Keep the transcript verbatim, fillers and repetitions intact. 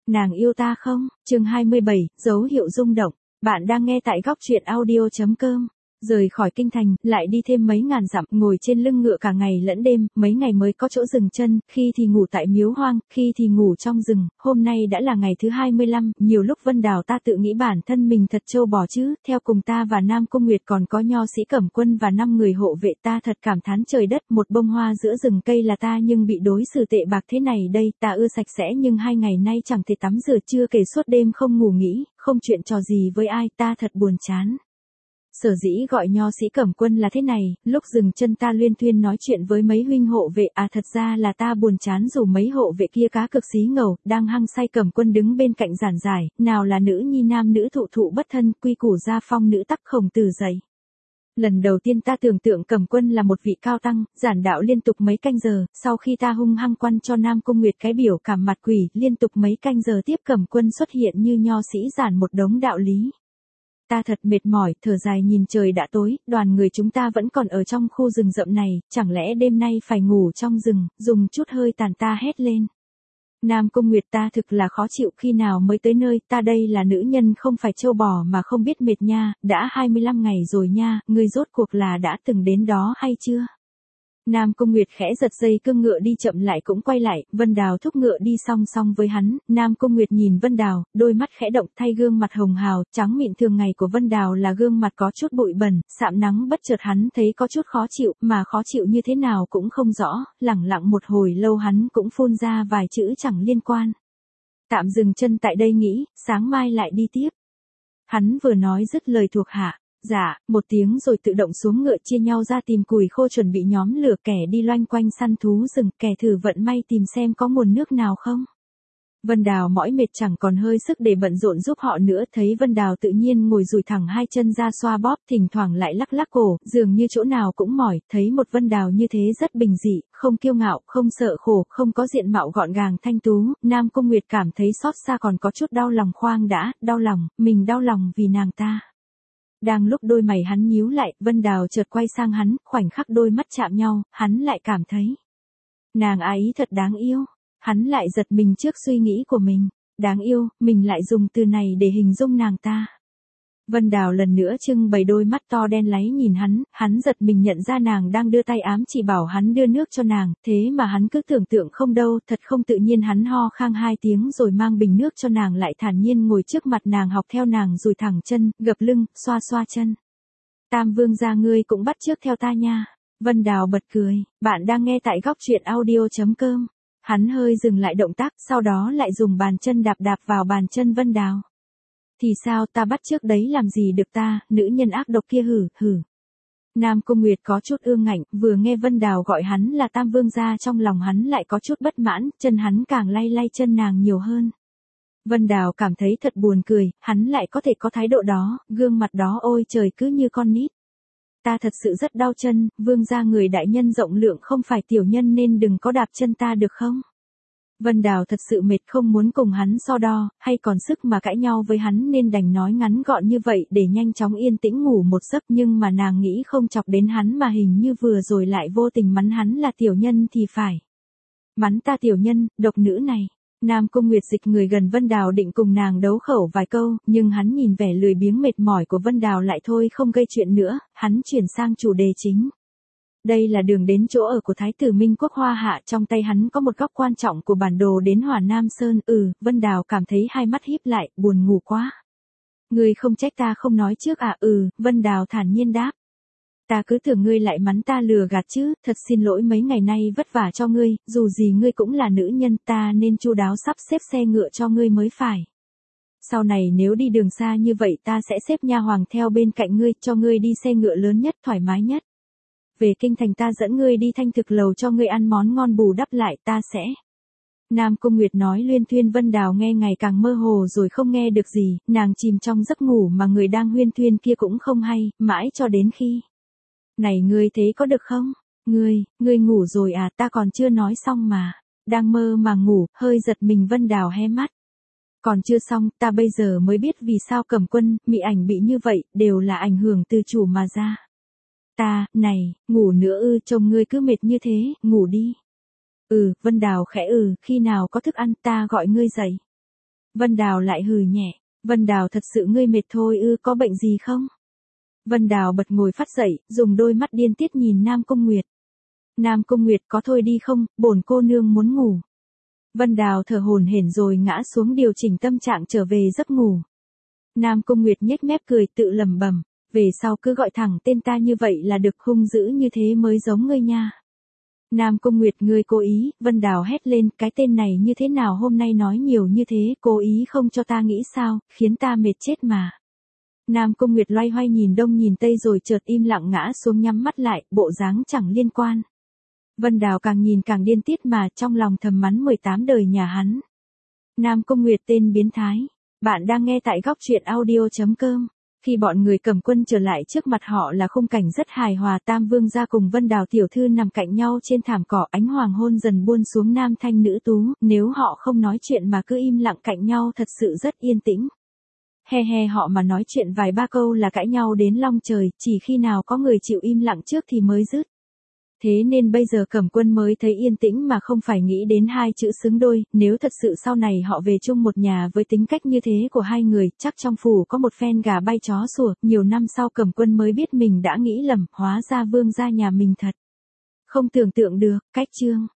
Nàng yêu ta không? Chương hai mươi bảy, dấu hiệu rung động. Bạn đang nghe tại góc truyện audio chấm com. Rời khỏi kinh thành, lại đi thêm mấy ngàn dặm, ngồi trên lưng ngựa cả ngày lẫn đêm, mấy ngày mới có chỗ dừng chân, khi thì ngủ tại miếu hoang, khi thì ngủ trong rừng, hôm nay đã là ngày thứ hai mươi lăm, nhiều lúc Vân Đào ta tự nghĩ bản thân mình thật trâu bò chứ, theo cùng ta và Nam Cung Nguyệt còn có nho sĩ Cẩm Quân và năm người hộ vệ, ta thật cảm thán trời đất, một bông hoa giữa rừng cây là ta nhưng bị đối xử tệ bạc thế này đây, ta ưa sạch sẽ nhưng hai ngày nay chẳng thể tắm rửa, chưa kể suốt đêm không ngủ nghỉ, không chuyện trò gì với ai, ta thật buồn chán. Sở dĩ gọi nho sĩ Cẩm Quân là thế này, lúc dừng chân ta luyên thuyên nói chuyện với mấy huynh hộ vệ, à thật ra là ta buồn chán dù mấy hộ vệ kia cá cực xí ngầu, đang hăng say. Cẩm Quân đứng bên cạnh giảng giải, nào là nữ nhi nam nữ thụ thụ bất thân, quy củ gia phong nữ tắc Khổng Tử dạy. Lần đầu tiên ta tưởng tượng Cẩm Quân là một vị cao tăng, giảng đạo liên tục mấy canh giờ, sau khi ta hung hăng quăn cho Nam Cung Nguyệt cái biểu cảm mặt quỷ, liên tục mấy canh giờ tiếp Cẩm Quân xuất hiện như nho sĩ giảng một đống đạo lý. Ta thật mệt mỏi, thở dài nhìn trời đã tối, đoàn người chúng ta vẫn còn ở trong khu rừng rậm này, chẳng lẽ đêm nay phải ngủ trong rừng, dùng chút hơi tàn ta hét lên. Nam Cung Nguyệt, ta thực là khó chịu, khi nào mới tới nơi, ta đây là nữ nhân không phải trâu bò mà không biết mệt nha, đã hai mươi lăm ngày rồi nha, ngươi rốt cuộc là đã từng đến đó hay chưa? Nam Cung Nguyệt khẽ giật dây cương ngựa đi chậm lại cũng quay lại, Vân Đào thúc ngựa đi song song với hắn, Nam Cung Nguyệt nhìn Vân Đào, đôi mắt khẽ động, thay gương mặt hồng hào, trắng mịn thường ngày của Vân Đào là gương mặt có chút bụi bẩn, sạm nắng, bất chợt hắn thấy có chút khó chịu, mà khó chịu như thế nào cũng không rõ, lẳng lặng một hồi lâu hắn cũng phun ra vài chữ chẳng liên quan. Tạm dừng chân tại đây nghĩ, sáng mai lại đi tiếp. Hắn vừa nói dứt lời thuộc hạ. Dạ, một tiếng rồi tự động xuống ngựa chia nhau ra tìm củi khô chuẩn bị nhóm lửa, kẻ đi loanh quanh săn thú rừng, kẻ thử vận may tìm xem có nguồn nước nào không. Vân Đào mỏi mệt chẳng còn hơi sức để bận rộn giúp họ nữa, thấy Vân Đào tự nhiên ngồi dùi thẳng hai chân ra xoa bóp, thỉnh thoảng lại lắc lắc cổ, dường như chỗ nào cũng mỏi, thấy một Vân Đào như thế rất bình dị, không kiêu ngạo, không sợ khổ, không có diện mạo gọn gàng thanh tú, Nam Cung Nguyệt cảm thấy xót xa còn có chút đau lòng. Khoan đã, đau lòng, mình đau lòng vì nàng ta. Đang lúc đôi mày hắn nhíu lại, Vân Đào chợt quay sang hắn, khoảnh khắc đôi mắt chạm nhau, hắn lại cảm thấy nàng ấy thật đáng yêu. Hắn lại giật mình trước suy nghĩ của mình. Đáng yêu, mình lại dùng từ này để hình dung nàng ta. Vân Đào lần nữa trưng bày đôi mắt to đen láy nhìn hắn, hắn giật mình nhận ra nàng đang đưa tay ám chỉ bảo hắn đưa nước cho nàng, thế mà hắn cứ tưởng tượng không đâu, thật không tự nhiên hắn ho khang hai tiếng rồi mang bình nước cho nàng, lại thản nhiên ngồi trước mặt nàng, học theo nàng dùi thẳng chân, gập lưng, xoa xoa chân. Tam vương gia, ngươi cũng bắt chước theo ta nha. Vân Đào bật cười, bạn đang nghe tại góc truyện audio chấm com. Hắn hơi dừng lại động tác, sau đó lại dùng bàn chân đạp đạp vào bàn chân Vân Đào. Thì sao, ta bắt chước đấy làm gì được ta, nữ nhân ác độc kia, hử, hử. Nam Cung Nguyệt có chút ương ngạnh, vừa nghe Vân Đào gọi hắn là Tam vương gia trong lòng hắn lại có chút bất mãn, chân hắn càng lay lay chân nàng nhiều hơn. Vân Đào cảm thấy thật buồn cười, hắn lại có thể có thái độ đó, gương mặt đó ôi trời cứ như con nít. Ta thật sự rất đau chân, vương gia người đại nhân rộng lượng không phải tiểu nhân nên đừng có đạp chân ta được không? Vân Đào thật sự mệt, không muốn cùng hắn so đo, hay còn sức mà cãi nhau với hắn nên đành nói ngắn gọn như vậy để nhanh chóng yên tĩnh ngủ một giấc, nhưng mà nàng nghĩ không chọc đến hắn mà hình như vừa rồi lại vô tình mắng hắn là tiểu nhân thì phải. Mắng ta tiểu nhân, độc nữ này. Nam Cung Nguyệt dịch người gần Vân Đào định cùng nàng đấu khẩu vài câu, nhưng hắn nhìn vẻ lười biếng mệt mỏi của Vân Đào lại thôi không gây chuyện nữa, hắn chuyển sang chủ đề chính. Đây là đường đến chỗ ở của Thái tử Minh Quốc Hoa Hạ, trong tay hắn có một góc quan trọng của bản đồ đến Hòa Nam Sơn. Ừ, Vân Đào cảm thấy hai mắt híp lại, buồn ngủ quá. Ngươi không trách ta không nói trước à? Ừ, Vân Đào thản nhiên đáp. Ta cứ tưởng ngươi lại mắng ta lừa gạt chứ, thật xin lỗi mấy ngày nay vất vả cho ngươi, dù gì ngươi cũng là nữ nhân, ta nên chu đáo sắp xếp xe ngựa cho ngươi mới phải. Sau này nếu đi đường xa như vậy ta sẽ xếp nha hoàng theo bên cạnh ngươi, cho ngươi đi xe ngựa lớn nhất, thoải mái nhất. Về kinh thành ta dẫn ngươi đi Thanh Thực Lầu cho ngươi ăn món ngon, bù đắp lại ta sẽ. Nam Cung Nguyệt nói luyên thuyên, Vân Đào nghe ngày càng mơ hồ rồi không nghe được gì, nàng chìm trong giấc ngủ mà người đang huyên thuyên kia cũng không hay, mãi cho đến khi. Này ngươi thế có được không? Ngươi, ngươi ngủ rồi à, ta còn chưa nói xong mà. Đang mơ mà ngủ, hơi giật mình Vân Đào hé mắt. Còn chưa xong, ta bây giờ mới biết vì sao Cẩm Quân, Mị Ảnh bị như vậy, đều là ảnh hưởng từ chủ mà ra. Ta, này, ngủ nữa ư, trông ngươi cứ mệt như thế, ngủ đi. Ừ, Vân Đào khẽ ừ, khi nào có thức ăn ta gọi ngươi dậy. Vân Đào lại hừ nhẹ. Vân Đào thật sự ngươi mệt thôi ư, có bệnh gì không? Vân Đào bật ngồi phát dậy, dùng đôi mắt điên tiết nhìn Nam Cung Nguyệt. Nam Cung Nguyệt có thôi đi không, bổn cô nương muốn ngủ. Vân Đào thở hổn hển rồi ngã xuống điều chỉnh tâm trạng trở về giấc ngủ. Nam Cung Nguyệt nhếch mép cười tự lẩm bẩm, về sau cứ gọi thẳng tên ta như vậy là được, hung dữ như thế mới giống ngươi nha. Nam Cung Nguyệt ngươi cố ý, Vân Đào hét lên, cái tên này như thế nào hôm nay nói nhiều như thế, cố ý không cho ta nghĩ sao, khiến ta mệt chết mà. Nam Cung Nguyệt loay hoay nhìn đông nhìn tây rồi chợt im lặng ngã xuống nhắm mắt lại, bộ dáng chẳng liên quan. Vân Đào càng nhìn càng điên tiết mà trong lòng thầm mắng mười tám đời nhà hắn. Nam Cung Nguyệt tên biến thái. Bạn đang nghe tại góc truyện audio chấm com. Khi bọn người Cầm Quân trở lại trước mặt họ là khung cảnh rất hài hòa, Tam Vương gia cùng Vân Đào tiểu thư nằm cạnh nhau trên thảm cỏ, ánh hoàng hôn dần buông xuống nam thanh nữ tú, nếu họ không nói chuyện mà cứ im lặng cạnh nhau thật sự rất yên tĩnh. He he họ mà nói chuyện vài ba câu là cãi nhau đến long trời, chỉ khi nào có người chịu im lặng trước thì mới dứt. Thế nên bây giờ Cẩm Quân mới thấy yên tĩnh mà không phải nghĩ đến hai chữ xứng đôi, nếu thật sự sau này họ về chung một nhà với tính cách như thế của hai người, chắc trong phủ có một phen gà bay chó sủa, nhiều năm sau Cẩm Quân mới biết mình đã nghĩ lầm, hóa ra Vương gia nhà mình thật. Không tưởng tượng được, cách chương.